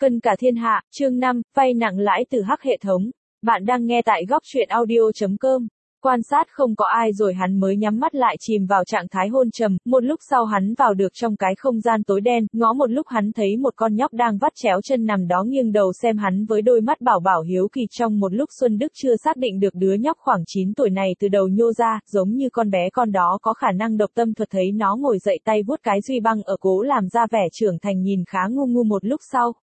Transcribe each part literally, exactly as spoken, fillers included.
Cân cả thiên hạ, chương năm, vay nặng lãi từ Hắc hệ thống. Bạn đang nghe tại góc truyện audio chấm com. Quan sát không có ai rồi hắn mới nhắm mắt lại chìm vào trạng thái hôn trầm, một lúc sau hắn vào được trong cái không gian tối đen, ngó một lúc hắn thấy một con nhóc đang vắt chéo chân nằm đó nghiêng đầu xem hắn với đôi mắt bảo bảo hiếu kỳ. Trong một lúc Xuân Đức chưa xác định được đứa nhóc khoảng chín tuổi này từ đầu nhô ra, giống như con bé con đó có khả năng độc tâm thuật, thấy nó ngồi dậy tay vuốt cái duy băng ở cố làm ra vẻ trưởng thành nhìn khá ngu ngu. Một lúc sau.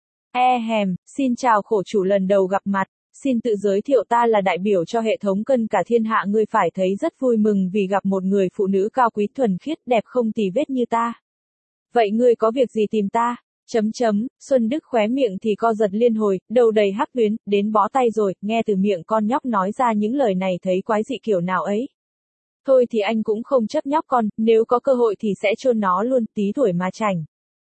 E hèm, xin chào khổ chủ, lần đầu gặp mặt. Xin tự giới thiệu, ta là đại biểu cho hệ thống Cân cả thiên hạ, ngươi phải thấy rất vui mừng vì gặp một người phụ nữ cao quý thuần khiết đẹp không tì vết như ta. Vậy ngươi có việc gì tìm ta? Chấm chấm, Xuân Đức khóe miệng thì co giật liên hồi, đầu đầy hắc tuyến, đến bó tay rồi, nghe từ miệng con nhóc nói ra những lời này thấy quái dị kiểu nào ấy. Thôi thì anh cũng không chấp nhóc con, nếu có cơ hội thì sẽ chôn nó luôn, tí tuổi mà chảnh.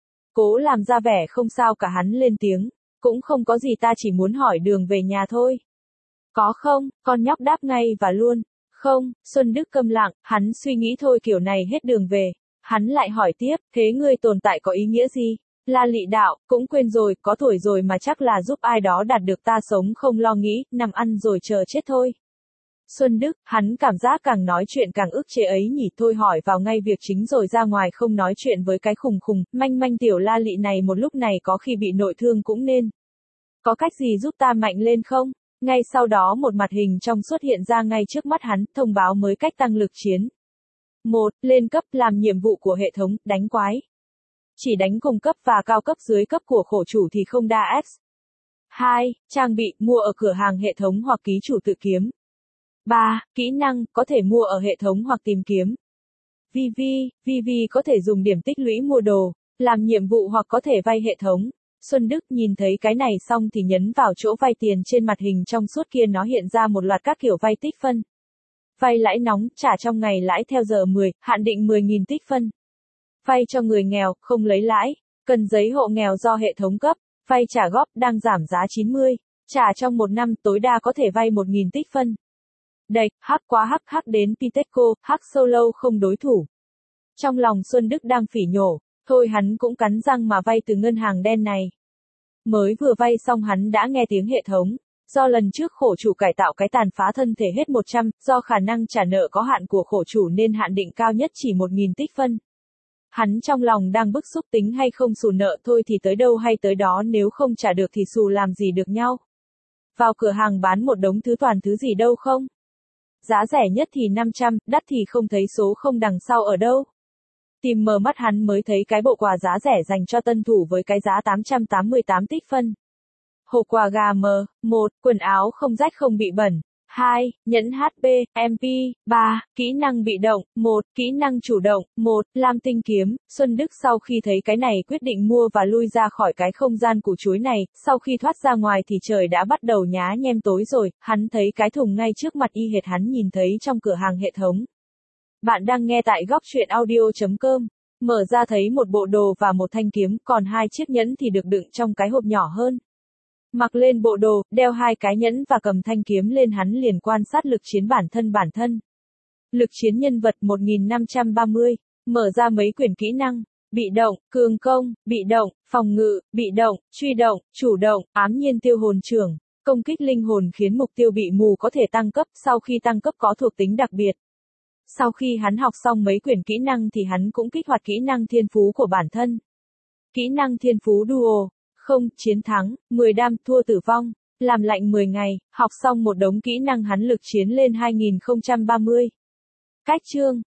Cố làm ra vẻ không sao cả, hắn lên tiếng. Cũng không có gì, ta chỉ muốn hỏi đường về nhà thôi. Có không? Con nhóc đáp ngay và luôn. Không, Xuân Đức câm lặng, hắn suy nghĩ thôi, kiểu này hết đường về. Hắn lại hỏi tiếp, thế ngươi tồn tại có ý nghĩa gì? La lị đạo, cũng quên rồi, có tuổi rồi mà chắc là giúp ai đó đạt được, ta sống không lo nghĩ, nằm ăn rồi chờ chết thôi. Xuân Đức, hắn cảm giác càng nói chuyện càng ức chế ấy nhỉ, thôi hỏi vào ngay việc chính rồi ra ngoài không nói chuyện với cái khùng khùng, manh manh tiểu la lị này, một lúc này có khi bị nội thương cũng nên. Có cách gì giúp ta mạnh lên không? Ngay sau đó một mặt hình trong xuất hiện ra ngay trước mắt hắn, thông báo mới cách tăng lực chiến. một. Lên cấp, làm nhiệm vụ của hệ thống, đánh quái. Chỉ đánh cùng cấp và cao cấp, dưới cấp của khổ chủ thì không đa X. hai. Trang bị, mua ở cửa hàng hệ thống hoặc ký chủ tự kiếm. ba. Kỹ năng, có thể mua ở hệ thống hoặc tìm kiếm. vê vê, vê vê có thể dùng điểm tích lũy mua đồ, làm nhiệm vụ hoặc có thể vay hệ thống. Xuân Đức nhìn thấy cái này xong thì nhấn vào chỗ vay tiền trên mặt hình trong suốt kia, nó hiện ra một loạt các kiểu vay tích phân. Vay lãi nóng, trả trong ngày, lãi theo giờ mười, hạn định mười nghìn tích phân. Vay cho người nghèo, không lấy lãi, cần giấy hộ nghèo do hệ thống cấp, vay trả góp, đang giảm giá chín mươi, trả trong một năm, tối đa có thể vay một nghìn tích phân. Đạch, hắc quá hắc, hắc đến Piteco, hắc solo không đối thủ. Trong lòng Xuân Đức đang phỉ nhổ, thôi hắn cũng cắn răng mà vay từ ngân hàng đen này. Mới vừa vay xong hắn đã nghe tiếng hệ thống. Do lần trước khổ chủ cải tạo cái tàn phá thân thể hết một trăm, do khả năng trả nợ có hạn của khổ chủ nên hạn định cao nhất chỉ một nghìn tích phân. Hắn trong lòng đang bức xúc tính hay không xù nợ, thôi thì tới đâu hay tới đó, nếu không trả được thì xù làm gì được nhau. Vào cửa hàng bán một đống thứ toàn thứ gì đâu không. Giá rẻ nhất thì năm trăm, đắt thì không thấy số không đằng sau ở đâu. Tìm mờ mắt hắn mới thấy cái bộ quà giá rẻ dành cho tân thủ với cái giá tám trăm tám mươi tám tích phân. Hộp quà gà mờ, một. Quần áo không rách không bị bẩn. hai. Nhẫn hát pê, em pê. ba. Kỹ năng bị động. một. Kỹ năng chủ động. một. Lam tinh kiếm. Xuân Đức sau khi thấy cái này quyết định mua và lui ra khỏi cái không gian củ chuối này. Sau khi thoát ra ngoài thì trời đã bắt đầu nhá nhem tối rồi, hắn thấy cái thùng ngay trước mặt y hệt hắn nhìn thấy trong cửa hàng hệ thống. Bạn đang nghe tại góc truyện audio chấm com. Mở ra thấy một bộ đồ và một thanh kiếm, còn hai chiếc nhẫn thì được đựng trong cái hộp nhỏ hơn. Mặc lên bộ đồ, đeo hai cái nhẫn và cầm thanh kiếm lên, hắn liền quan sát lực chiến bản thân bản thân. Lực chiến nhân vật một nghìn năm trăm ba mươi. Mở ra mấy quyển kỹ năng. Bị động, cường công, bị động, phòng ngự, bị động, truy động, chủ động, ám nhiên tiêu hồn trưởng. Công kích linh hồn khiến mục tiêu bị mù có thể tăng cấp, sau khi tăng cấp có thuộc tính đặc biệt. Sau khi hắn học xong mấy quyển kỹ năng thì hắn cũng kích hoạt kỹ năng thiên phú của bản thân. Kỹ năng thiên phú Duo. Không, chiến thắng, mười đam, thua tử vong, làm lạnh mười ngày, học xong một đống kỹ năng hắn lực chiến lên hai nghìn không trăm ba mươi. Cách chương,